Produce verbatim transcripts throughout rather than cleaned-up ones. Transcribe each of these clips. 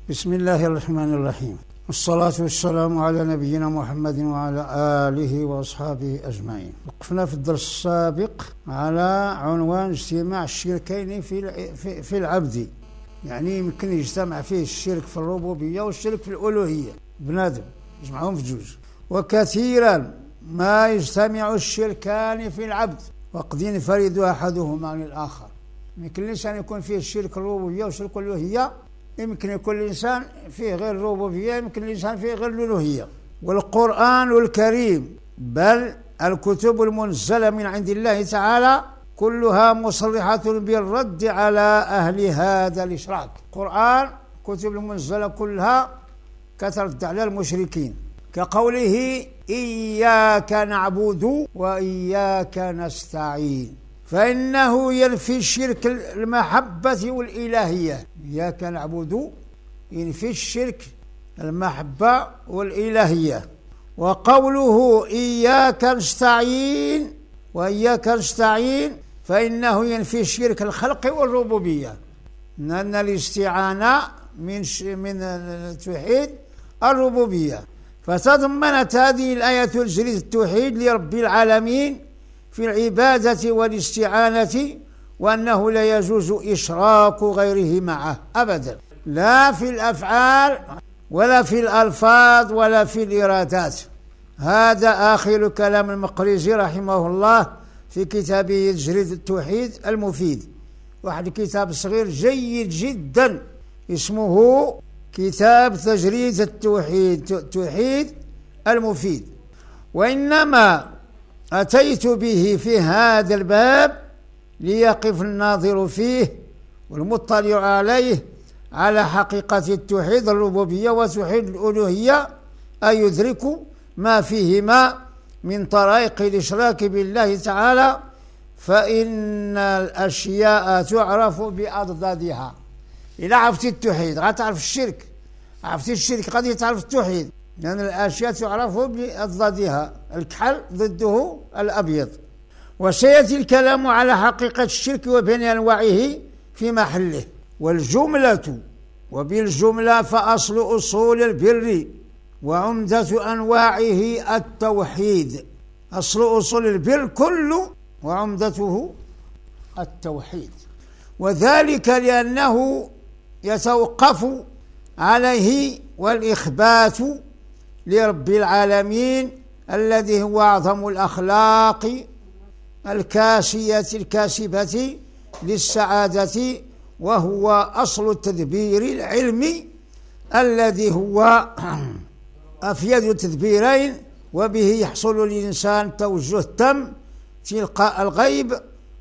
بسم الله الرحمن الرحيم، والصلاة والسلام على نبينا محمد وعلى آله وأصحابه أجمعين. وقفنا في الدرس السابق على عنوان اجتماع الشركين في في العبد، يعني يمكن يجتمع فيه الشرك في الربوبية والشرك في الألوهية، بنادم يجمعهم في جوج. وكثيرا ما يجتمع الشركان في العبد وقد ينفرد أحدهما عن الآخر. يمكن الإنسان يكون فيه الشرك الربوبية وشرك الألوهية، يمكن يكون الإنسان فيه غير الربوبية، يمكن الإنسان فيه غير الألوهية. والقرآن الكريم بل الكتب المنزلة من عند الله تعالى كلها مصرحة بالرد على أهل هذا الإشراك. القرآن كتب المنزلة كلها كترد على المشركين، كقوله إياك نعبد وإياك نستعين، فإنه ينفي الشرك المحبة والإلهية. إياك نعبد ينفي الشرك المحبة والإلهية. وقوله إياك نستعين وإياك نستعين فإنه ينفي الشرك الخلق والربوبية، لأن الاستعانة من من التوحيد الربوبية. فتضمنت هذه الآية تجريد التوحيد لرب العالمين في العبادة والاستعانة، وأنه لا يجوز إشراك غيره معه أبدا، لا في الأفعال ولا في الألفاظ ولا في الإرادات. هذا آخر كلام المقريزي رحمه الله في كتابه تجريد التوحيد المفيد، واحد كتاب صغير جيد جدا اسمه كتاب تجريد التوحيد التوحيد المفيد. وإنما أتيت به في هذا الباب ليقف الناظر فيه والمطلع عليه على حقيقة التوحيد الربوبية وتوحيد الألوهية، أي يدرك ما فيهما من طرائق الإشراك بالله تعالى، فإن الأشياء تعرف بأضدادها. إذا عرفت التوحيد غتعرف الشرك، عرفت الشرك غادي تعرف التوحيد، لأن يعني الأشياء تعرف بأضدادها، الكحل ضده الأبيض. وسيأتي الكلام على حقيقة الشرك وبين أنواعه في محله. والجملة وبالجملة فأصل أصول البر وعمدة أنواعه التوحيد. أصل أصول البر كله وعمدته التوحيد، وذلك لأنه يتوقف عليه والإخبات لرب العالمين الذي هو أعظم الأخلاق الكاسية الكاسبة للسعادة، وهو أصل التدبير العلمي الذي هو أفيد التدبيرين، وبه يحصل للإنسان توجه تام تلقاء الغيب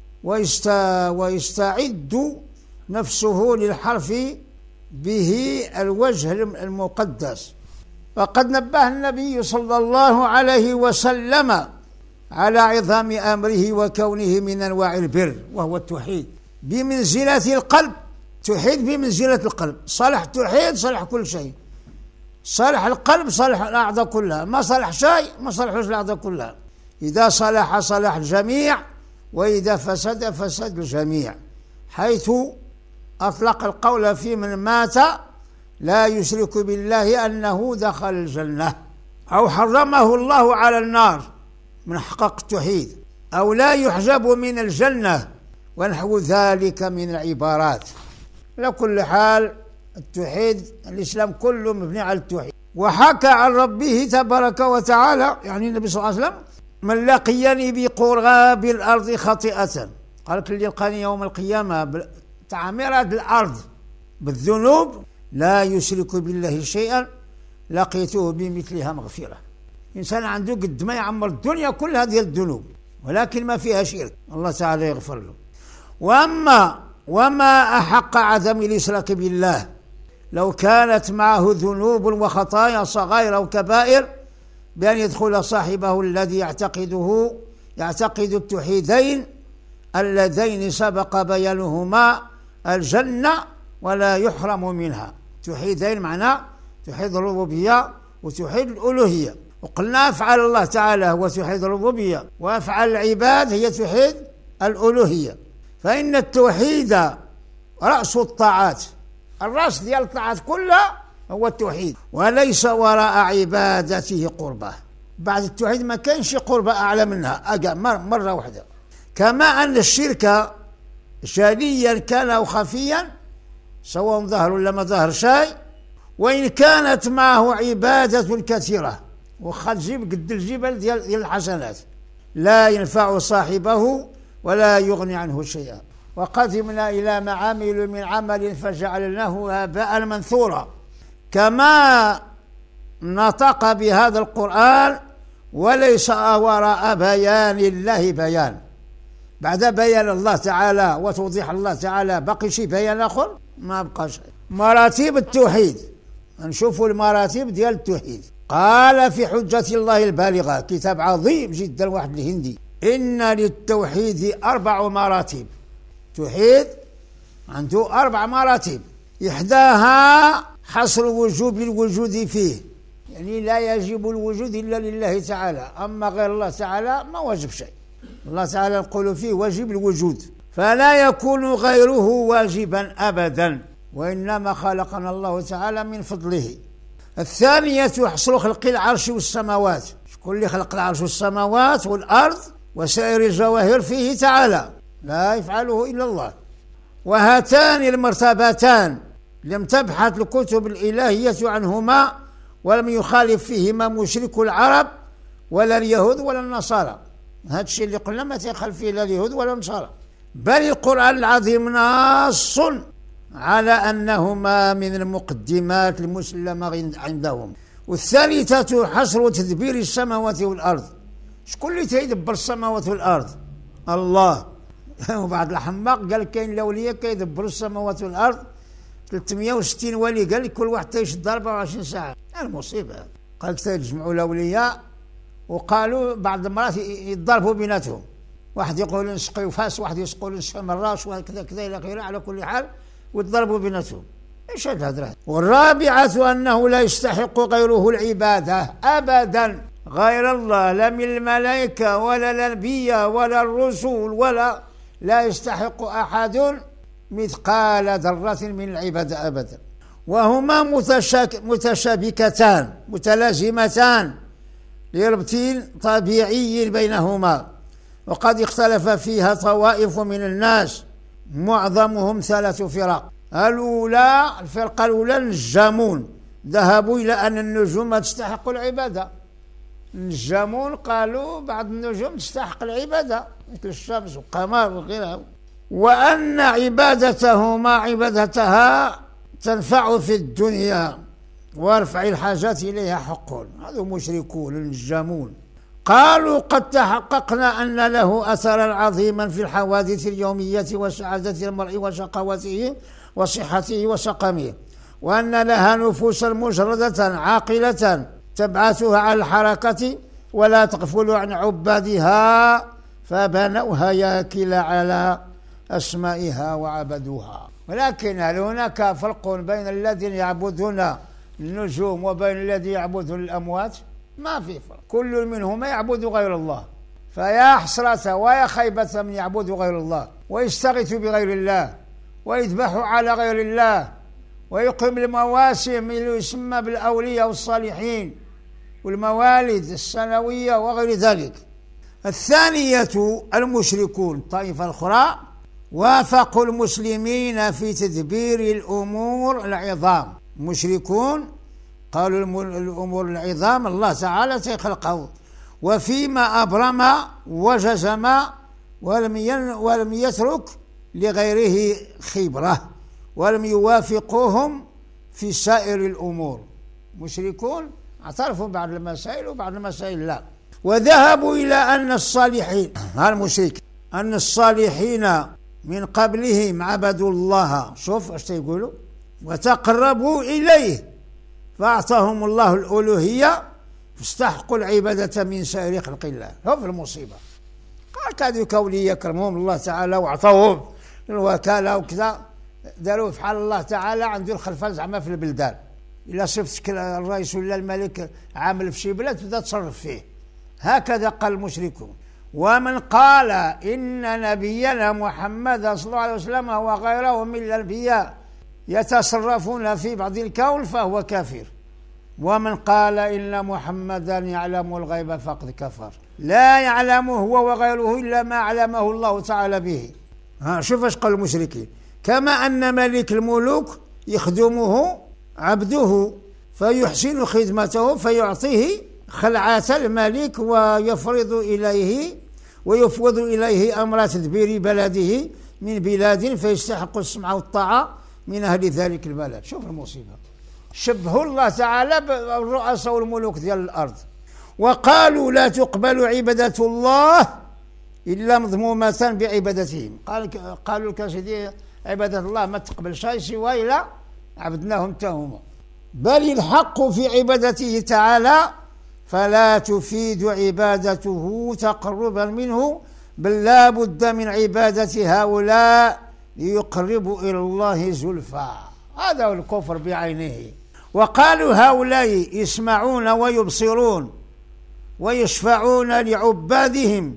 ويستعد نفسه للحرف به الوجه المقدس. فقد نبه النبي صلى الله عليه وسلم على عظام أمره وكونه من أنواع البر وهو التوحيد بمنزلة القلب. توحيد بمنزلة القلب، صالح التوحيد صالح كل شيء، صالح القلب صالح الأعضاء كلها، ما صالح شيء ما صالحوش الأعضاء كلها. إذا صلح صلح الجميع، وإذا فسد فسد الجميع، حيث أطلق القول في من مات لا يشرك بالله أنه دخل الجنة، أو حرمه الله على النار من حقق التوحيد، أو لا يحجب من الجنة، ونحو ذلك من العبارات. على كل حال التوحيد الإسلام كله مبني على التوحيد. وحكى عن ربه تبارك وتعالى، يعني النبي صلى الله عليه وسلم: من لقيني بقراب الأرض خطيئة، قال اللي يلقاني يوم القيامة تعمير هذه الأرض بالذنوب لا يشرك بالله شيئا لقيته بمثلها مغفرة. إنسان عنده قد ما يعمر الدنيا كل هذه الذنوب ولكن ما فيها شرك، الله تعالى يغفر له. وأما وما أحق عدم الإشراك بالله لو كانت معه ذنوب وخطايا صغائر أو كبائر، بأن يدخل صاحبه الذي يعتقده يعتقد التوحيدين اللذين سبق بيانهما الجنة ولا يحرم منها. توحيدين معناه توحيد الربوبية وتوحيد الألوهية. وقلنا أفعال الله تعالى هو توحيد الربوبية، وأفعال العباد هي توحيد الألوهية. فإن التوحيد رأس الطاعات، الرأس ديال الطاعات كلها هو التوحيد، وليس وراء عبادته قربة. بعد التوحيد ما كانش قربة أعلى منها أقع مرة واحدة. كما أن الشرك جليا كان أو خفيا سواء ظهر ولا ما ظهر شيء، وإن كانت معه عبادة كثيرة وخا تجيب قد الجبل ديال الحسنات لا ينفع صاحبه ولا يغني عنه شيئا. وقدمنا إلى ما عملوا من عمل فجعلناه هباء منثورا. كما نطق بهذا القرآن وليس وراء بيان الله بيان. بعد بيان الله تعالى وتوضيح الله تعالى بقي شي بيان آخر؟ ما بقى شيء. مراتب التوحيد، نشوفوا المراتب ديال التوحيد. قال في حجة الله البالغة، كتاب عظيم جدا واحد الهندي، إن للتوحيد أربع مراتب. توحيد عنده أربع مراتب، إحداها حصر وجوب الوجود فيه، يعني لا يجب الوجود إلا لله تعالى، أما غير الله تعالى ما واجب شيء. الله تعالى نقول فيه واجب الوجود، فلا يكون غيره واجبا أبدا، وإنما خلقنا الله تعالى من فضله. الثانية حصر خلق العرش والسماوات، شكون اللي خلق العرش والسماوات والأرض وسائر الجواهر فيه تعالى، لا يفعله إلا الله. وهاتان المرتبتان لم تبحث الكتب الإلهية عنهما، ولم يخالف فيهما مشرك العرب ولا اليهود ولا النصارى. هذا الشيء اللي قلنا ما تخالف فيه لا اليهود ولا النصارى، بل القرآن العظيم نص على أنهما من المقدمات المسلمة عندهم. والثالثة حصر تدبير السماوات والأرض، شكون اللي تيدبر السماوات والأرض؟ الله. وبعض الحماق قال كاين الأولياء كيدبروا السماوات والأرض ثلاثمائة وستين ولي، قال لك كل واحد تيشد أربعة وعشرين ساعة. المصيبة. قال لك تيجمعوا الأولياء وقالوا بعض المرات يتضربوا بيناتهم، واحد يقول نسقي فاس، واحد يقول نسقي مراش، وهكذا كذا إلى آخره. على كل حال وتضربوا بيناتهم. ايش هذا الهدرة؟ والرابعة أنه لا يستحق غيره العبادة أبدا، غير الله، لا من الملائكة ولا الأنبياء ولا الرسل، ولا لا يستحق أحد مثقال ذرة من العبادة أبدا. وهما متشابكتان متلازمتان لربط طبيعي بينهما، وقد اختلف فيها طوائف من الناس، معظمهم ثلاث فرق. الأولى الفرقة الأولى النجامون، ذهبوا إلى أن النجوم تستحق العبادة. النجامون قالوا بعض النجوم تستحق العبادة مثل الشمس والقمر وغيرها، وأن عبادتهما عبادتها تنفع في الدنيا ورفع الحاجات إليها حق. هذا مشركون النجامون. قالوا قد تحققنا أن له أثرا عظيما في الحوادث اليومية وسعادة المرء وشقوته وصحته وسقمه، وأن لها نفوسا مجردة عاقلة تبعثها على الحركة ولا تغفل عن عبادها، فبنوا هياكل على أسمائها وعبدوها. ولكن هل هناك فرق بين الذين يعبدون النجوم وبين الذين يعبدون الأموات؟ ما في فرق، كل منهما يعبد غير الله. فيا حسرة ويا خيبة من يعبد غير الله ويستغيث بغير الله ويذبح على غير الله ويقيم المواسم اللي يسمى بالأولياء والصالحين والموالد السنوية وغير ذلك. الثانية المشركون، الطائفة الأخرى، وافقوا المسلمين في تدبير الأمور العظام. مشركون قالوا الأمور العظام الله تعالى تخلقه، وفيما أبرم وجزم ولم ولم يترك لغيره خبرة، ولم يوافقوهم في سائر الأمور. مشركون اعترفوا بعض المسائل وبعض المسائل لا. وذهبوا إلى أن الصالحين، هالمشرك، أن الصالحين من قبلهم عبدوا الله، شوف ايش يقولوا، وتقربوا إليه فأعطاهم الله الألوهية فاستحقوا العبادة من سائر خلق الله. هو في المصيبة. قال كادوا كولي يكرمهم الله تعالى وأعطوهم الوكالة وكذا، داروا في حال الله تعالى عنده الخلفة زعما في البلدان. إلا صفتك الرئيس ولا الملك عامل في شي بلاد تبدا تصرف فيه. هكذا قال المشركون. ومن قال إن نبينا محمد صلى الله عليه وسلم وغيره من الأنبياء يتصرفون في بعض الكون فهو كافر. ومن قال إن محمدا يعلم الغيب فقد كفر. لا يعلمه هو وغيره إلا ما علمه الله تعالى به. ها شوف ايش قال المشركين. كما أن ملك الملوك يخدمه عبده فيحسن خدمته فيعطيه خلعة الملك ويفرض إليه ويفوض إليه أمر تدبير بلده من بلاد فيستحق السمع والطاعة من أهل ذلك البلد. شوف المصيبة، شبهوا الله تعالى بالرؤساء والملوك ديال الأرض، وقالوا لا تقبل عبادة الله إلا مضمومة بعبادتهم. قال قالوا الكاسدي عبادة الله ما تقبل شيء سوى إلا عبدناهم تهم، بل الحق في عبادته تعالى فلا تفيد عبادته تقربا منه، بل لا بد من عبادة هؤلاء ليقربوا إلى الله زلفى. هذا هو الكفر بعينه. وقالوا هؤلاء يسمعون ويبصرون ويشفعون لعبادهم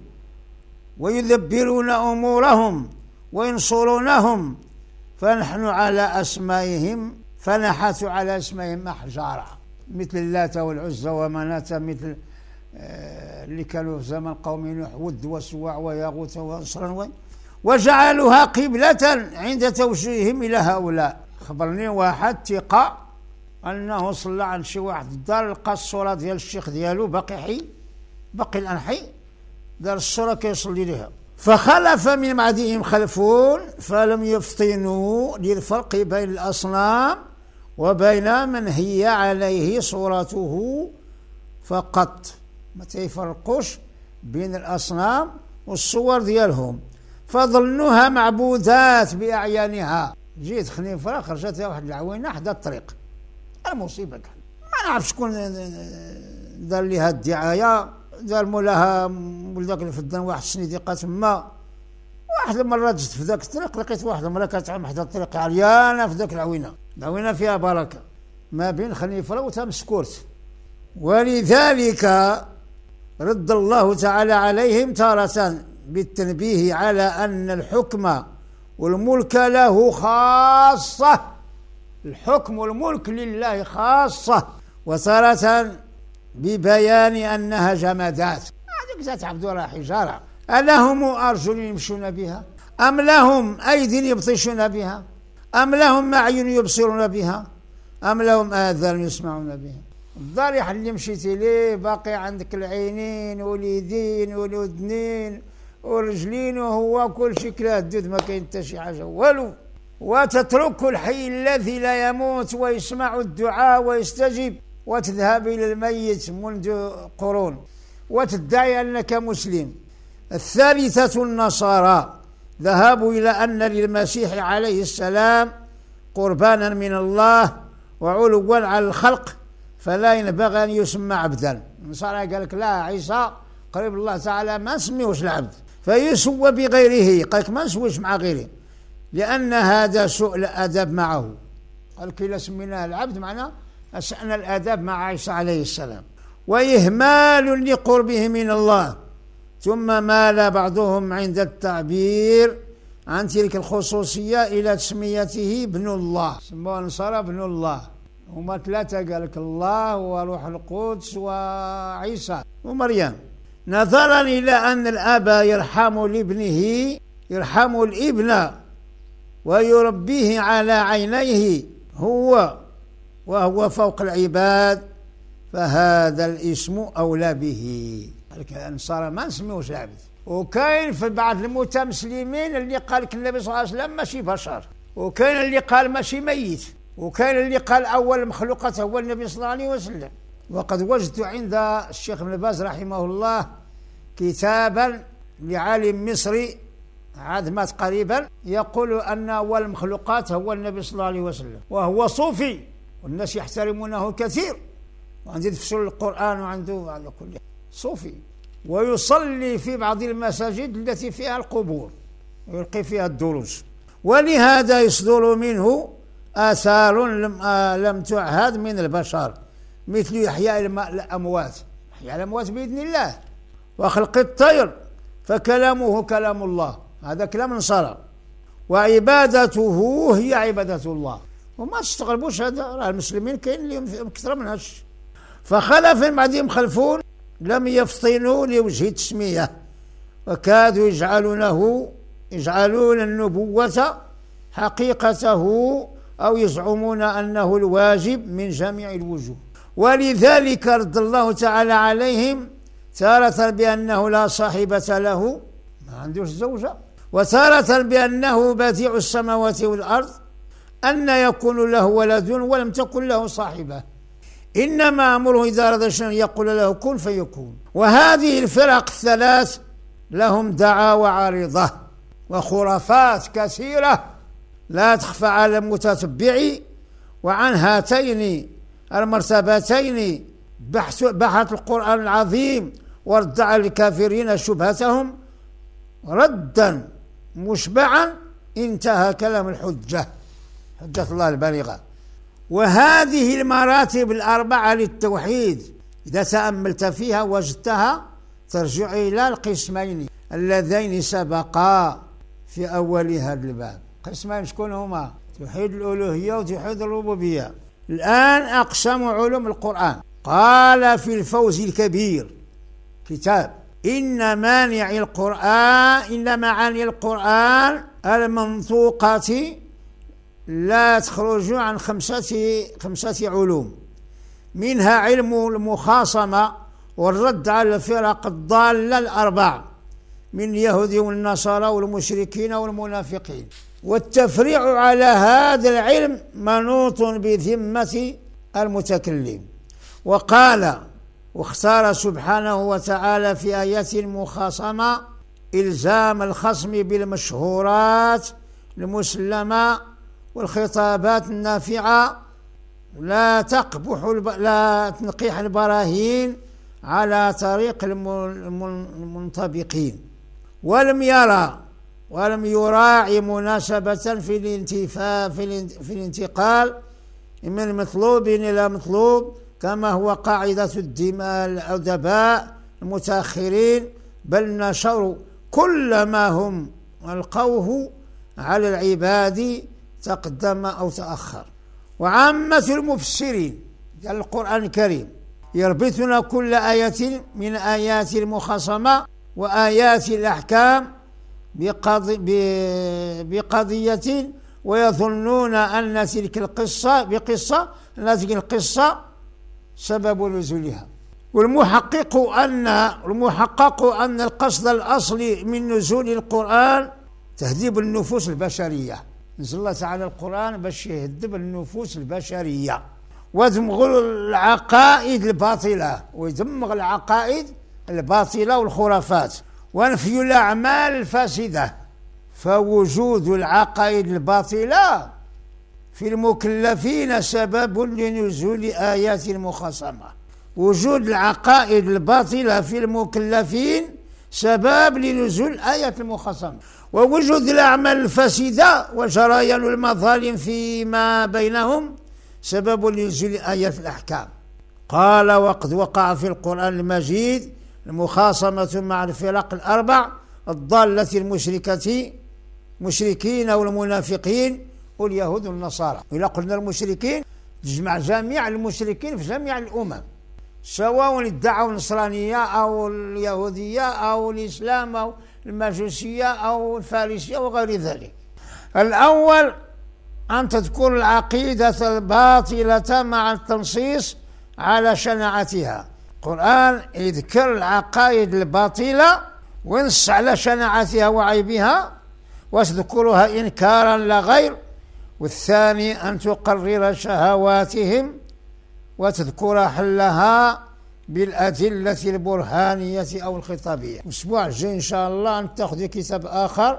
ويدبرون أمورهم وينصرونهم، فنحن على أسمائهم فنحت على اسمائهم أحجارا، مثل اللات والعزى ومناة، مثل اللي كانوا في زمن قوم نوح، ود وسواع وياغوث ونصرا، وجعلوها قبلة عند توجيههم إلى هؤلاء. خبرني واحد ثقة أنه صلى عند شي واحد الدار، لقى الصورة ديال الشيخ ديالو باقي حي، باقي الأنحي، دار الصورة كيصلي لها. فخلف من بعدهم خلفون فلم يفطنوا للفرق بين الأصنام وبين من هي عليه صورته فقط، ما تيفرقوش بين الأصنام والصور ديالهم، فظنوها معبودات بأعيانها. جيت خنيفرة خرجت واحد العوينة حدا الطريق، المصيبة كان ما نعرف شكون دار ليها الدعاية، دار مولاها ولداك الفدان واحد السنيدقة تما. واحد المرة جت في ذاك الطريق لقيت واحد المرة كتعوم حدا الطريق عريانة في ذاك العوينة، العوينة فيها بركة ما بين خنيفرة وتمسكورت. ولذلك رد الله تعالى عليهم تارة بالتنبيه على أن الحكم والملك له خاصة، الحكم والملك لله خاصة، وتارة ببيان أنها جمادات، هذيك تعبدوا لها حجارة. ألهم أرجل يمشون بها، أم لهم أيد يبطشون بها، أم لهم أعين يبصرون بها، أم لهم آذان يسمعون بها. الضريح اللي مشيتي ليه باقي عندك العينين واليدين والودنين والرجلين وهو كل شيء كلا الدود، ما كاين حتى شي حاجة والو. وتترك الحي الذي لا يموت ويسمع الدعاء ويستجيب، وتذهب إلى الميت منذ قرون وتدعي أنك مسلم. الثالثة النصارى ذهبوا إلى أن للمسيح عليه السلام قربانا من الله وعلوا على الخلق، فلا ينبغي أن يسمى عبدا. النصارى قال لك لا، عيسى قريب الله تعالى ما نسميوش العبد، فيسوى بغيره، قال لك ما نسويش مع غيره لأن هذا سوء الأدب معه. قال لك إلا سميناه العبد معنا أسأنا الأدب مع عيسى عليه السلام، وإهمال لقربه من الله. ثم مال بعضهم عند التعبير عن تلك الخصوصية إلى تسميته ابن الله، سموه النصارى ابن الله. هما ثلاثة، قال لك الله وروح القدس وعيسى ومريم، نظرا إلى أن الأب يرحم لابنه، يرحم الابن ويربيه على عينيه هو وهو فوق العباد، فهذا الاسم أولى به. النصارى ما نسميوش العبد. وكاين في بعض المتمسلمين اللي قال لك النبي صلى الله عليه وسلم ماشي بشر، وكاين اللي قال ماشي ميت، وكاين اللي قال أول المخلوقات هو النبي صلى الله عليه وسلم. وقد وجدت عند الشيخ ابن باز رحمه الله كتابا لعالم مصري عاد مات قريبا يقول أن أول المخلوقات هو النبي صلى الله عليه وسلم، وهو صوفي والناس يحترمونه كثير، وعنده تفسير القرآن وعنده على كل صوفي، ويصلي في بعض المساجد التي فيها القبور ويلقي فيها الدروس. ولهذا يصدر منه آثار لم تعهد من البشر، مثل إحياء الأموات، إحياء الأموات بإذن الله، وخلق الطير فكلامه كلام الله، هذا كلام النصارى، وعبادته هي عبادة الله. وما تستغربوش هذا، راه المسلمين كاين اللي أكثر من هادشي. فخلف من بعدهم خلفون لم يفطنوا لوجه التسمية، وكادوا يجعلونه يجعلون النبوة حقيقته، أو يزعمون أنه الواجب من جميع الوجوه. ولذلك رد الله تعالى عليهم تارة بأنه لا صاحبة له، ما عندوش زوجة، وتارة بأنه بديع السماوات والأرض، أن يكون له ولد ولم تكن له صاحبة، إنما أمره إذا أراد شيئا يقول له كن فيكون. وهذه الفرق الثلاث لهم دعاوى عارضة وخرافات كثيرة لا تخفى على المتتبع، وعن هاتين المرتبتين بحث, بحث القرآن العظيم ورد على الكافرين شبهتهم ردا مشبعا، انتهى كلام الحجة، حجة الله البالغة. وهذه المراتب الأربعة للتوحيد إذا تأملت فيها وجدتها ترجع إلى القسمين اللذين سبقا في أول هذا الباب. قسمان شكون هما؟ توحيد الألوهية وتوحيد الربوبية. الآن أقسام علوم القرآن. قال في الفوز الكبير كتاب إن مانع القرآن إن معاني القرآن المنطوقة لا تخرج عن خمسة خمسة علوم، منها علم المخاصمة والرد على الفرق الضالة الأربع من اليهود والنصارى والمشركين والمنافقين، والتفريع على هذا العلم منوط بذمة المتكلم. وقال واختار سبحانه وتعالى في آيات المخاصمة إلزام الخصم بالمشهورات المسلمة والخطابات النافعة، لا تقبح الب... لا تنقيح البراهين على طريق المنطبقين، ولم يرى ولم يراعي مناسبة في الانتفاء في الانتقال من مطلوب إلى مطلوب كما هو قاعدة الدماء الأدباء المتأخرين، بل نشروا كل ما هم ألقوه على العباد تقدم أو تأخر. وعامة المفسرين قال القرآن الكريم يربطون كل آية من آيات المخاصمة وآيات الأحكام بقضي بقضية، ويظنون أن تلك القصة بقصة أن تلك القصة سبب نزولها. والمحقق أن المحقق أن القصد الأصلي من نزول القرآن تهذيب النفوس البشرية. نزل الله تعالى القرآن باش يهذب النفوس البشرية ودمغ العقائد الباطلة ويدمغ العقائد الباطلة والخرافات ونفي الأعمال الفاسدة. فوجود العقائد الباطلة في المكلفين سبب لنزول آيات المخاصمة. وجود العقائد الباطلة في المكلفين سبب لنزول آيات المخاصمة. ووجود الأعمال الفاسدة وجريان المظالم فيما بينهم سبب لنزول آيات الأحكام. قال وقد وقع في القرآن المجيد المخاصمة مع الفرق الأربع الضالة المشركة مشركين والمنافقين واليهود والنصارى. إذا قلنا المشركين تجمع جميع المشركين في جميع الأمم، سواء ادعوا النصرانية أو اليهودية أو الإسلام أو المجوسية أو الفارسية وغير ذلك. الأول أن تذكر العقيدة الباطلة مع التنصيص على شناعتها. القرآن يذكر العقائد الباطلة وينص على شناعتها وعيبها وتذكرها إنكارا لا غير. والثاني أن تقرر شهواتهم وتذكر حلها بالأدلة البرهانية أو الخطابية. الأسبوع الجاي إن شاء الله نتاخذ كتاب آخر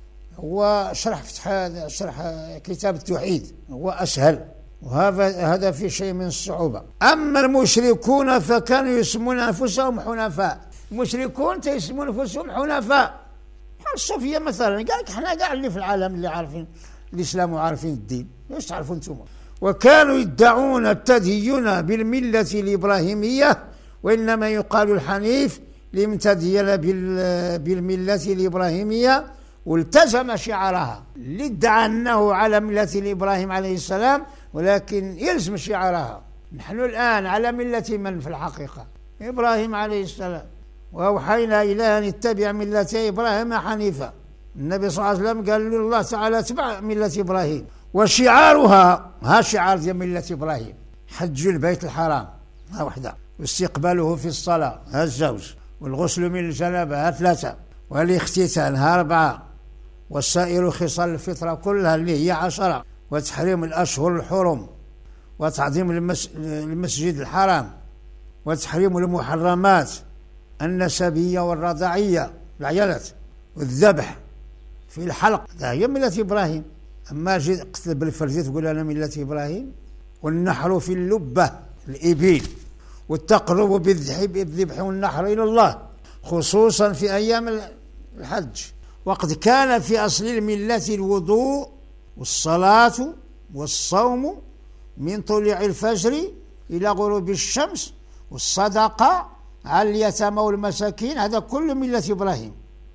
هو شرح فتح شرح كتاب التوحيد، هو أسهل وهذا هذا في شيء من الصعوبة. أما المشركون فكانوا يسمون أنفسهم حنفاء. المشركون يسمون أنفسهم حنفاء بحال الصوفية مثلا. قال لك احنا كاع اللي في العالم اللي عارفين الإسلام وعارفين الدين، ايش تعرفون انتم؟ وكانوا يدعون التدين بالملة الإبراهيمية، وإنما يقال الحنيف لمن تدين بالملة الإبراهيمية والتزم شعارها، اللي ادعى أنه على ملة إبراهيم عليه السلام ولكن يلزم شعارها. نحن الآن على ملة من في الحقيقة؟ إبراهيم عليه السلام، وأوحينا إلى أن اتبع ملة إبراهيم حنيفا. النبي صلى الله عليه وسلم قال له الله تعالى اتبع ملة إبراهيم، وشعارها ها شعار ديال ملة إبراهيم: حج البيت الحرام ها وحده، واستقباله في الصلاة ها الزوج، والغسل من الجنابة ها ثلاثة، والاختتان ها أربعة، والسائر خصال الفطرة كلها اللي هي عشرة، وتحريم الأشهر الحرم، وتعظيم المس... المسجد الحرام، وتحريم المحرمات النسبية والرضاعية العيالات، والذبح في الحلق، هذا هي ملة إبراهيم. أما جيت قتل بالفرد تقول أنا ملة إبراهيم. والنحر في اللبة الإبل، والتقرب بالذبح والنحر إلى الله خصوصا في أيام الحج. وقد كان في أصل الملة الوضوء والصلاة والصوم من طلوع الفجر إلى غروب الشمس، والصدقة على اليتامى والمساكين، هذا كل ملة إبراهيم.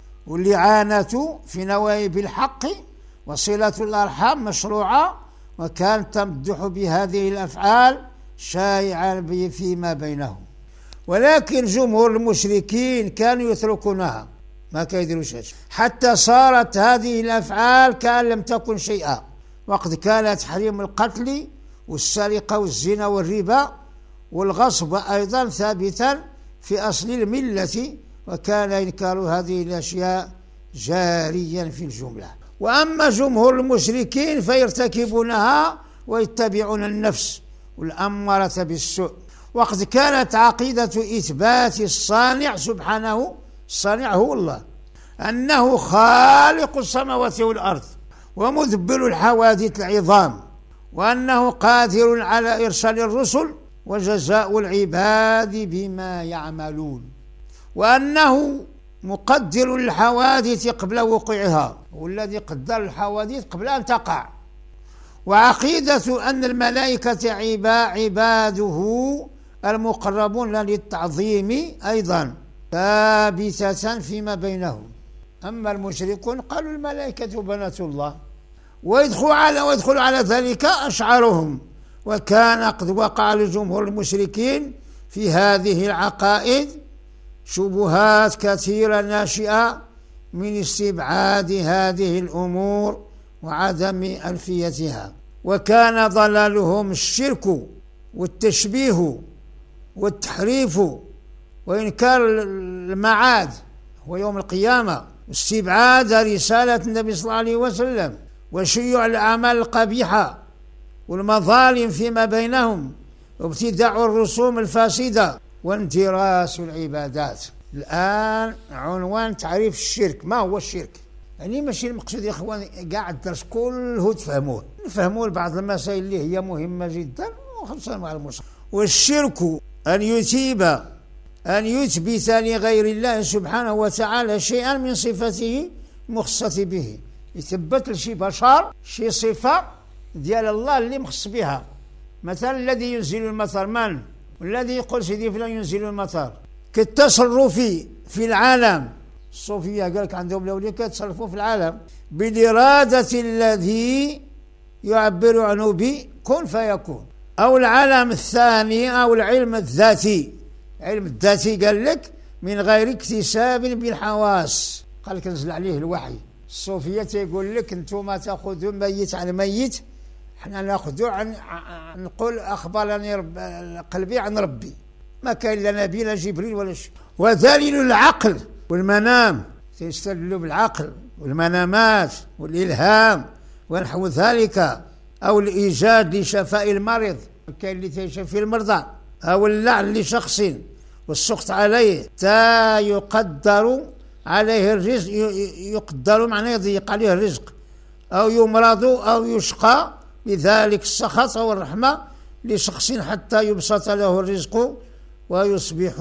والإعانة في نوائب الحق وصلة الأرحام مشروعة، وكانت تمدح بهذه الأفعال شائعة فيما بينهم. ولكن جمهور المشركين كانوا يتركونها، ما كيديروش هادشي، حتى صارت هذه الأفعال كأن لم تكن شيئا. وقد كان تحريم القتل والسرقة والزنا والربا والغصب أيضا ثابتا في أصل الملة، وكان إنكار هذه الأشياء جاريا في الجملة. وأما جمهور المشركين فيرتكبونها ويتبعون النفس والأمارة بالسوء. وقد كانت عقيدة إثبات الصانع سبحانه، الصانع هو الله، أنه خالق السماوات والأرض ومدبر الحوادث العظام، وأنه قادر على إرسال الرسل وجزاء العباد بما يعملون، وأنه مقدر الحوادث قبل وقوعها، والذي قدر الحوادث قبل أن تقع. وعقيدة أن الملائكة عباده المقربون للتعظيم أيضا ثابتة فيما بينهم. أما المشركون قالوا الملائكة بنات الله، ويدخل على ويدخل على ذلك أشعارهم. وكان قد وقع لجمهور المشركين في هذه العقائد شبهات كثيرة ناشئة من استبعاد هذه الأمور وعدم ألفيتها. وكان ضلالهم الشرك والتشبيه والتحريف وإنكار المعاد ويوم القيامة، واستبعاد رسالة النبي صلى الله عليه وسلم، وشيوع الأعمال القبيحة والمظالم فيما بينهم، وابتداع الرسوم الفاسدة، واندراس العبادات. الآن عنوان تعريف الشرك. ما هو الشرك؟ يعني ماشي المقصود يا اخوان قاعد الدرس كله تفهموه، نفهموا بعض المسائل اللي هي مهمة جدا وخصوصا مع المصحف. والشرك أن يثيب أن يثبت لغير الله سبحانه وتعالى شيئا من صفته المخصصة به، يثبت لشي بشر شي صفة ديال الله اللي مخص بها. مثلا الذي ينزل المطر من؟ والذي يقول سيدي فلان ينزل المطر. كالتصرف في العالم، الصوفية قال لك عندهم الأولياء كيتصرفوا في العالم بالإرادة الذي يعبر عنه بكن فيكون. أو العالم الثاني أو العلم الذاتي، علم الذاتي قال لك من غير اكتساب بالحواس، قال لك نزل عليه الوحي. الصوفية يقول لك انتم تأخذوا ميت عن ميت، احنا ناخذوا عن نقول أخبرني رب قلبي عن ربي، ما كان لا نبي لا جبريل ولا شيء. ودليل العقل والمنام، تستدلوا بالعقل والمنامات والإلهام ونحو ذلك، أو الإيجاد لشفاء المريض، كاين اللي تيشفي المرضى، أو اللعن لشخص والسخط عليه تا يقدر عليه الرزق، يقدر معناه يضيق عليه الرزق، أو يمرض أو يشقى بذلك السخط والرحمة لشخص حتى يبسط له الرزق ويصبح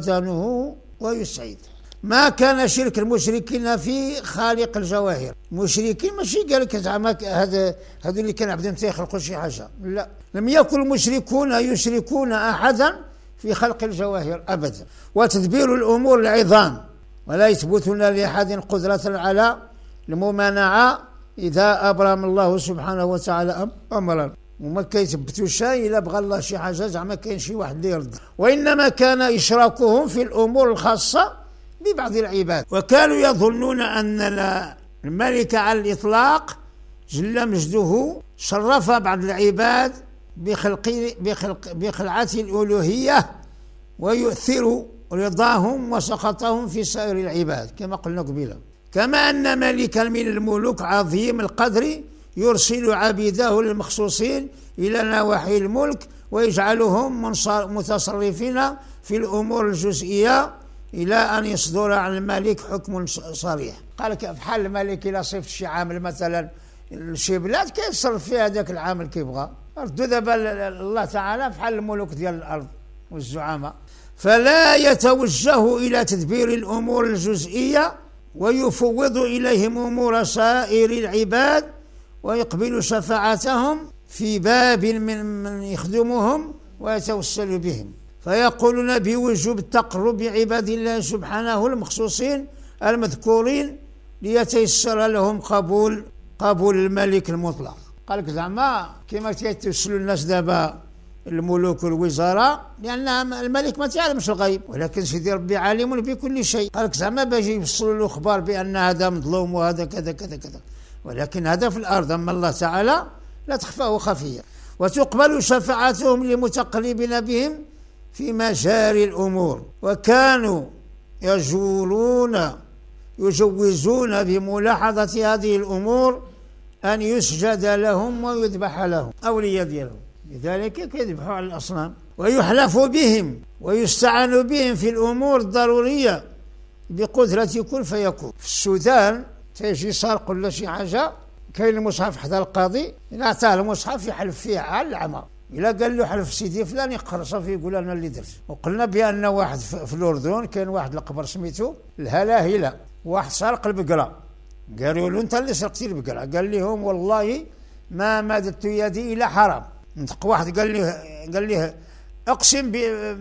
بدنه ويسعد. ما كان شرك المشركين في خالق الجواهر. المشركين ماشي قال لك زعما هذا هذو اللي كانوا عبدهم تيخلقوا شي حاجه، لا، لم يكن المشركون يشركون احدا في خلق الجواهر ابدا وتدبير الامور العظام، ولا يثبتون لاحد قدره على الممانعة إذا أبرم الله سبحانه وتعالى أمرا، وما كيثبتوا شيء إلا بغى الله شي حاجة زعما كاين شي واحد اللي يرد. وإنما كان إشراكهم في الأمور الخاصة ببعض العباد، وكانوا يظنون أن الملك على الإطلاق جل مجده شرف بعض العباد بخلق بخلق بخلعة الألوهية ويؤثر رضاهم وسخطهم في سائر العباد كما قلنا قبيلا. كما أن ملكا من الملوك عظيم القدر يرسل عبيده المخصوصين إلى نواحي الملك ويجعلهم متصرفين في الأمور الجزئية إلى أن يصدر عن الملك حكم صريح. قال بحال الملك إلى صيفط شي عامل مثلا شي بلاد كيتصرف فيها هذاك العامل كيبغى. ردوا دابا الله تعالى بحال الملوك ديال الأرض والزعماء، فلا يتوجه إلى تدبير الأمور الجزئية ويفوض إليهم أمور سائر العباد ويقبل شفاعتهم في باب من من يخدمهم ويتوسل بهم، فيقولون بوجوب التقرب بعباد الله سبحانه المخصوصين المذكورين ليتيسر لهم قبول قبول الملك المطلق. قال لك زعما كما تيتوسلوا الناس دابا الملوك والوزراء لأن الملك ما تعلمش الغيب، ولكن سيدي ربي عالم بكل شيء. قال لك زعما باجي يوصلوا له اخبار بأن هذا مظلوم وهذا كذا كذا كذا، ولكن هذا في الأرض، أما الله تعالى لا تخفاه خفية. وتقبل شفاعتهم لمتقربين بهم في مجاري الأمور، وكانوا يجولون يجوزون بملاحظة هذه الأمور أن يسجد لهم ويذبح لهم أولياء ديالهم، لذلك كيذبحوا على الأصنام ويحلف بهم ويستعان بهم في الأمور الضرورية بقدرة كن فيكون. في السودان تيجي سارق ولا شي حاجة، كاين المصحف حدا القاضي، إلا عطاه المصحف يحلف فيه على العمى، إلا قال له حلف سيدي فلان يقر صافي يقول أنا اللي درت. وقلنا بأن واحد في الأردن كان واحد القبر سميتو الهلاهلة، واحد سرق البقرة، قالوا له أنت اللي سرقتي البقرة، قال لهم والله ما مددت يدي إلى حرام. نطق واحد قال لي قال لي اقسم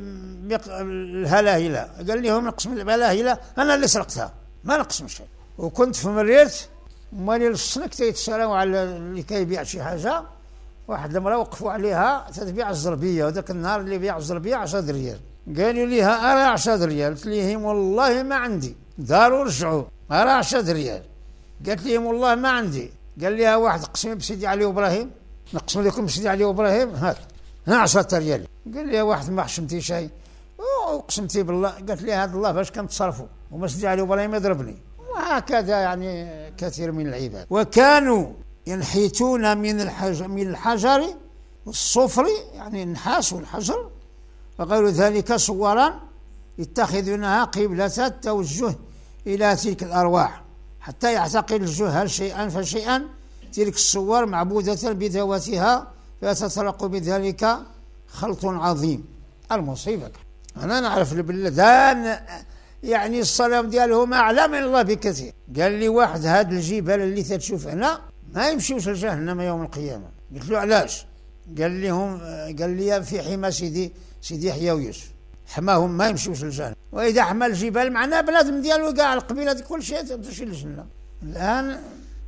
بالهلاهلة، قال لهم اقسم بالهلاهلة أنا اللي سرقتها ما نقسم شيء. وكنت في مريت مالي السنك تيتسراو على اللي كيبيع شي حاجة، واحد المرأة وقفوا عليها تتبيع الزربية، وذاك النهار اللي بيع الزربية عشرة ريال، قالوا ليها أرى عشرة ريال، قلت لهم والله ما عندي، داروا رجعوا أرى عشرة ريال، قالت لهم والله ما عندي، قال لها واحد قسم بسيدي علي وإبراهيم، نقسم لكم بسيدي علي وإبراهيم هات ها عشرة ريال، قال لها واحد ما حشمتي شيء وقسمتي بالله، قالت لي هذا الله باش كنتصرفوا وما سيدي علي وإبراهيم يضربني. وهكذا يعني كثير من العباد. وكانوا ينحتون من الحجر من الحجر والصفر يعني النحاس والحجر وغير ذلك صورا يتخذونها قبلة التوجه إلى تلك الأرواح، حتى يعتقد الجهل شيئا فشيئا تلك الصور معبودة بذواتها، فيتطرق بذلك خلط عظيم. المصيبة أنا نعرف البلدان يعني الصنم ديالهم أعلى من الله بكثير. قال لي واحد هاد الجبال اللي تتشوف هنا ما يمشيوش لجهنم يوم القيامة. قلت له علاش؟ قال لهم قال لي في حمى سيدي سيدي يحيى ويوسف حماهم ما يمشيوش للجنة، وإذا حمى الجبال معنا بلاد ديالو كاع القبيلة كل شيء تمشي للجنة. الآن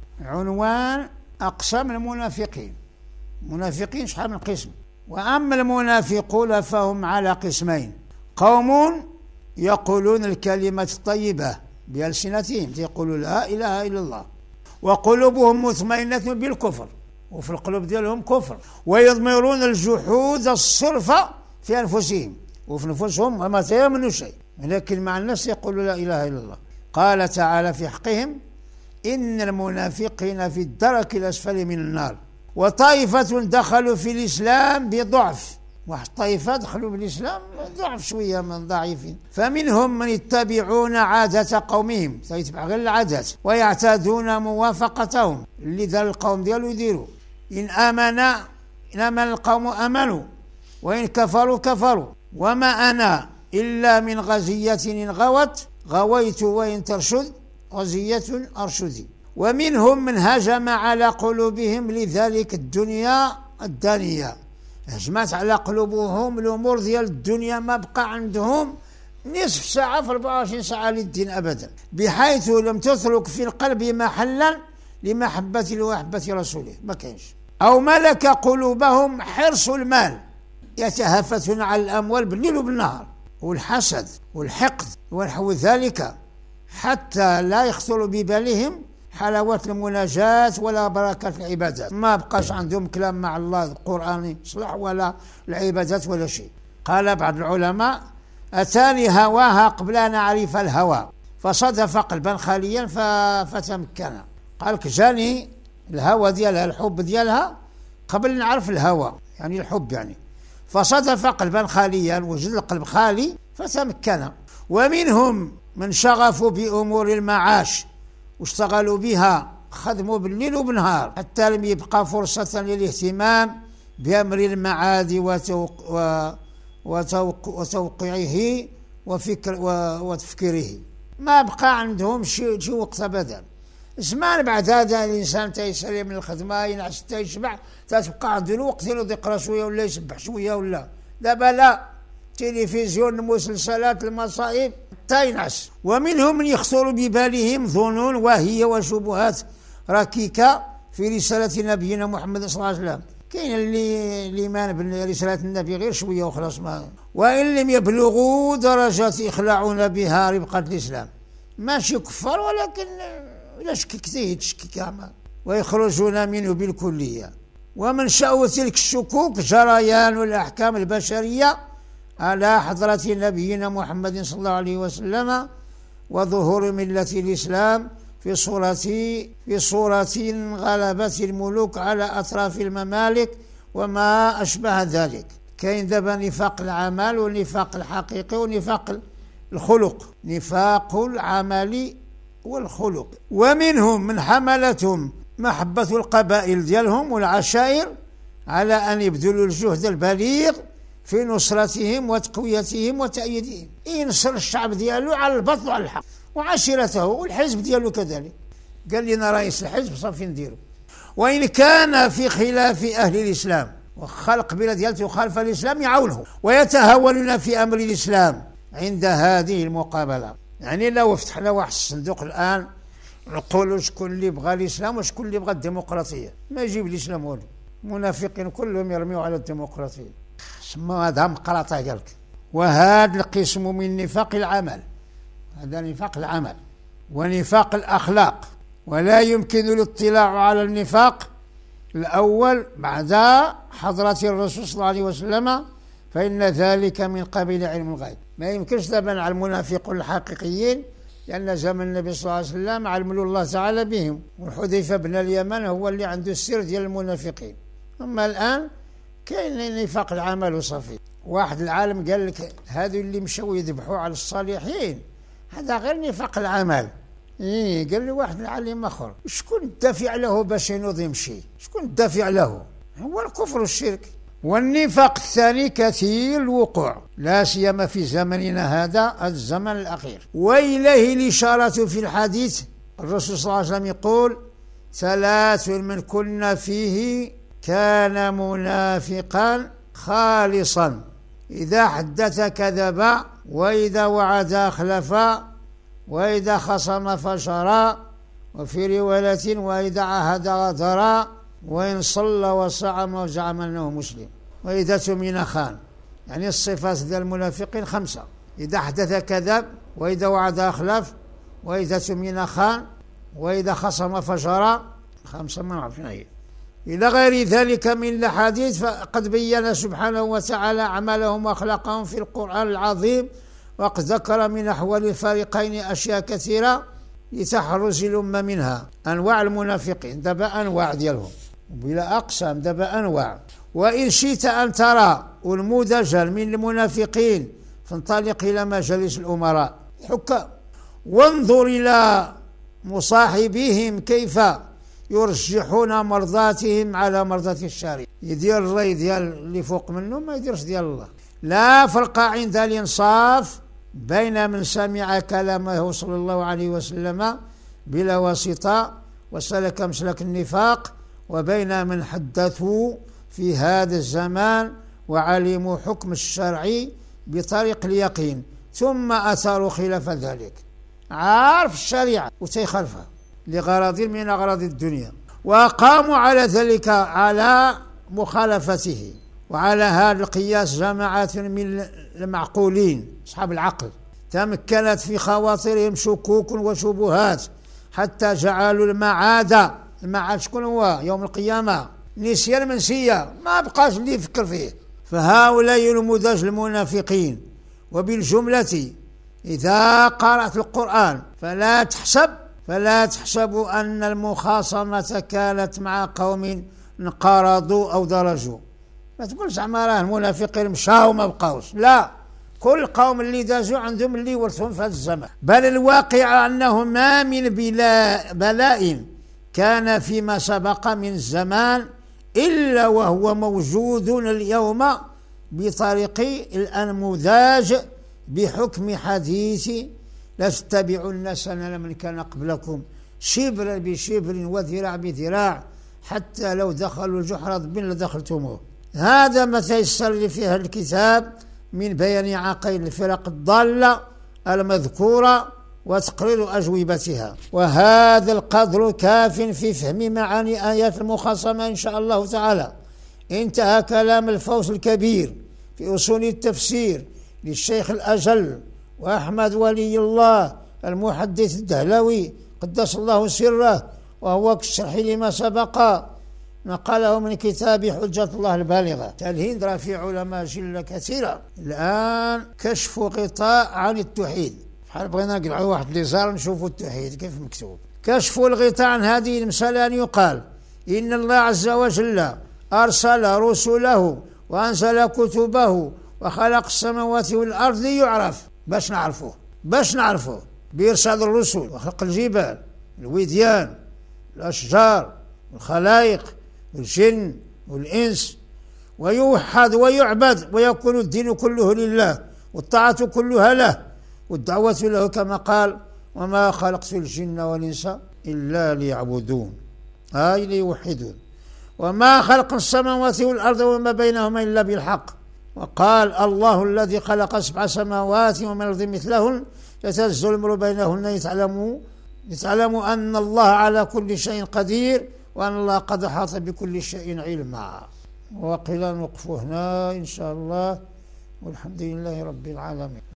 عنوان أقسام المنافقين. منافقين شحال من قسم. وأما المنافقون فهم على قسمين: قوم يقولون الكلمة الطيبة بألسنتهم يقولوا لا إله إلا الله وقلوبهم مطمئنة بالكفر، وفي القلوب ديالهم كفر، ويضمرون الجحود الصرف في أنفسهم، وفي نفوسهم ما يؤمنوا شيء، ولكن مع الناس يقولوا لا إله إلا الله. قال تعالى في حقهم: إن المنافقين في الدرك الأسفل من النار. وطائفة دخلوا في الإسلام بضعف، واحد طائفة دخلوا بالإسلام ضعف شوية من ضعيفين، فمنهم من يتبعون عادة قومهم، فيتبع غير العادات، ويعتادون موافقتهم اللي دار القوم ديالو يديروا. إن آمن إن آمن القوم آمنوا وإن كفروا كفروا، وما أنا إلا من غزية إن غوت غويت وإن ترشد غزية أرشدي. ومنهم من هجم على قلوبهم لذلك الدنيا الدانية، هجمت على قلوبهم الأمور ديال الدنيا، ما بقى عندهم نصف ساعة في أربعة وعشرين ساعة للدين أبدا، بحيث لم تترك في القلب محلا لمحبة ومحبة رسوله، ما كانش. أو ملك قلوبهم حرص المال، يتهافتون على الأموال بالليل وبالنهار، والحسد والحقد ونحو ذلك، حتى لا يخطر ببالهم حلاوة المناجاة ولا بركة العبادات. ما بقاش عندهم كلام مع الله القرآن صلح ولا العبادات ولا شيء. قال بعض العلماء: أتاني هواها قبل أن أعرف الهوى، فصدف قلبا خاليا فتمكن. قال لك جاني الهوى ديالها، الحب ديالها قبل نعرف الهوى، يعني الحب يعني، فصدف قلبا خاليا، وجد القلب خالي فتمكن. ومنهم من شغفوا بأمور المعاش واشتغلوا بها، خدموا بالليل وبالنهار، حتى لم يبقى فرصة للاهتمام بأمر المعاد وتوق وتوق وتوقيعه وفكر وتفكيره. ما بقى عندهم شي, شي وقت أبدا. زمان بعد هذا الإنسان تيسلم من الخدمة، ينعس تيشبع، تتبقى عنده الوقت يقدر يقرا شوية ولا يسبح شوية ولا. دابا لا، تلفزيون، المسلسلات، المصائب حتى ينعس. ومنهم من يخطر ببالهم ظنون واهية وشبهات ركيكة في رسالة نبينا محمد صلى الله عليه وسلم. كاين اللي الإيمان برسالة النبي غير شوية وخلاص، ما وإن لم يبلغوا درجات يخلعون بها ربقة الإسلام. ماشي كفار، ولكن لا شكك تشكك كامل، ويخرجون منه بالكلية. ومن شأو تلك الشكوك جريان الأحكام البشرية على حضرة نبينا محمد صلى الله عليه وسلم، وظهور ملة الإسلام في صورة في صورة غلبت الملوك على أطراف الممالك وما أشبه ذلك. كاين دابا نفاق العمل والنفاق الحقيقي ونفاق الخلق، نفاق العمل والخلق. ومنهم من حملتهم محبة القبائل ديالهم والعشائر على أن يبذلوا الجهد البليغ في نصرتهم وتقويتهم وتأييدهم، ينصر الشعب ديالو على البطل وعلى الحق، وعشيرته والحزب ديالو كذلك. قال لنا رئيس الحزب صافي نديرو. وإن كان في خلاف أهل الإسلام، وخلق بلاد ديالته يخالف الإسلام يعاونه ويتهاونون في أمر الإسلام عند هذه المقابلة. يعني لو فتحنا واحد الصندوق الآن نقولوا شكون اللي بغى الإسلام وشكون اللي بغى الديمقراطية، ما يجيب الإسلام والو، المنافقين كلهم يرميوا على الديمقراطية، سموا هذا مقراطة قال لك. وهذا القسم من نفاق العمل، هذا نفاق العمل ونفاق الأخلاق، ولا يمكن الاطلاع على النفاق الأول بعد حضرة الرسول صلى الله عليه وسلم، فإن ذلك من قبيل علم الغيب. ما يمكنش دابا على المنافقون الحقيقيين، لأن زمن النبي صلى الله عليه وسلم علم الله تعالى بهم، وحذيفة بن اليمن هو اللي عنده السر ديال المنافقين. أما الآن كاين نفاق العمل وصافي. واحد العالم قال لك هذو اللي مشاو يذبحوا على الصالحين هذا غير نفاق العمل. إيه قال لي واحد العالم آخر، شكون الدافع له باش ينوض يمشي؟ شكون الدافع له؟ هو الكفر والشرك. والنفاق الثاني كثير الوقوع، لا سيما في زمننا هذا الزمن الأخير، وإليه الإشارة في الحديث. الرسول صلى الله عليه وسلم يقول: ثلاث من كنا فيه كان منافقا خالصا، إذا حدث كذب، وإذا وعد أخلف، وإذا خصم فجر، وفي رواية وإذا عهد غدر، وإن صلى وصام وزعم أنه مسلم، وإذا تمن خان. يعني الصفات ديال المنافقين خمسة: إذا حدث كذب، وإذا وعد أخلف، وإذا تمن خان، وإذا خصم فجر. خمسة ما نعرف شنو هي. إلى غير ذلك من الأحاديث، فقد بين سبحانه وتعالى عملهم وأخلاقهم في القرآن العظيم، وقد ذكر من أحوال الفريقين أشياء كثيرة لتحرز الأمة منها. أنواع المنافقين دابا أنواع ديالهم بلا أقسام، دابا أنواع. وإن شئت أن ترى نموذجا من المنافقين فانطلق إلى مجالس الأمراء الحكام، وانظر إلى مصاحبيهم كيف يرجحون مرضاتهم على مرضاة الشارع. يدير الرأي ديال اللي فوق منه، ما يديرش ديال الله. لا فرق عند الإنصاف بين من سمع كلامه صلى الله عليه وسلم بلا واسطة وسلك مسلك النفاق، وبين من حدثوا في هذا الزمان وعلموا حكم الشرع بطريق اليقين، ثم أثاروا خلاف ذلك، عارف الشريعة وتيخالفها لغرض من أغراض الدنيا، وقاموا على ذلك على مخالفته. وعلى هذا القياس جماعات من المعقولين أصحاب العقل تمكنت في خواطرهم شكوك وشبهات حتى جعلوا المعاد، المعاد شكون هو؟ يوم القيامة، نسيان منسية، ما بقاش اللي يفكر فيه. فهؤلاء نموذج المنافقين. وبالجملة إذا قرأت القرآن فلا تحسب فلا تحسبوا أن المخاصمة كانت مع قوم انقرضوا أو درجوا. ما تقول زعما راه المنافقين مشاو وما بقاوش، لا، كل قوم اللي دازوا عندهم اللي ورثهم في هذا الزمن. بل الواقع أنه ما من بلا بلاء كان فيما سبق من الزمان إلا وهو موجود اليوم بطريق الأنموذج بحكم حديث لا تتبعن سنن من كان قبلكم شبرا بشبر وذراع بذراع حتى لو دخلوا الجحر ضب لدخلتموه. هذا ما تيسر لي في هذا الكتاب من بيان عقائد الفرق الضالة المذكورة وتقرير أجوبتها. وهذا القدر كاف في فهم معاني آيات المخاصمة إن شاء الله تعالى. انتهى كلام الفوز الكبير في أصول التفسير للشيخ الأجل وأحمد ولي الله المحدث الدهلوي قدس الله سره، وهو كالشرح لما سبق نقله من كتاب حجة الله البالغة. الهند راه في علماء جلة كثيرة. الآن كشف غطاء عن التوحيد، بحال بغينا نقلعوا واحد لي زار نشوفوا التوحيد كيف مكتوب. كشف الغطاء عن هذه المسألة أن يقال إن الله عز وجل أرسل رسله وأنزل كتبه وخلق السماوات والأرض ليعرف. باش نعرفوه باش نعرفوه بإرسال الرسل وخلق الجبال الوديان الأشجار والخلائق والجن والإنس، ويوحد ويعبد ويكون الدين كله لله والطاعة كلها له والدعوة له كما قال وما خلقت الجن والإنس إلا ليعبدون، أي ليوحدون، وما خلق السماوات والأرض وما بينهما إلا بالحق. وقال الله الذي خلق سبع سماوات ومن الأرض مثلهن يتنزل الأمر بينهن لتعلموا لتعلموا أن الله على كل شيء قدير وأن الله قد أحاط بكل شيء علما. وقيل نوقف هنا إن شاء الله، والحمد لله رب العالمين.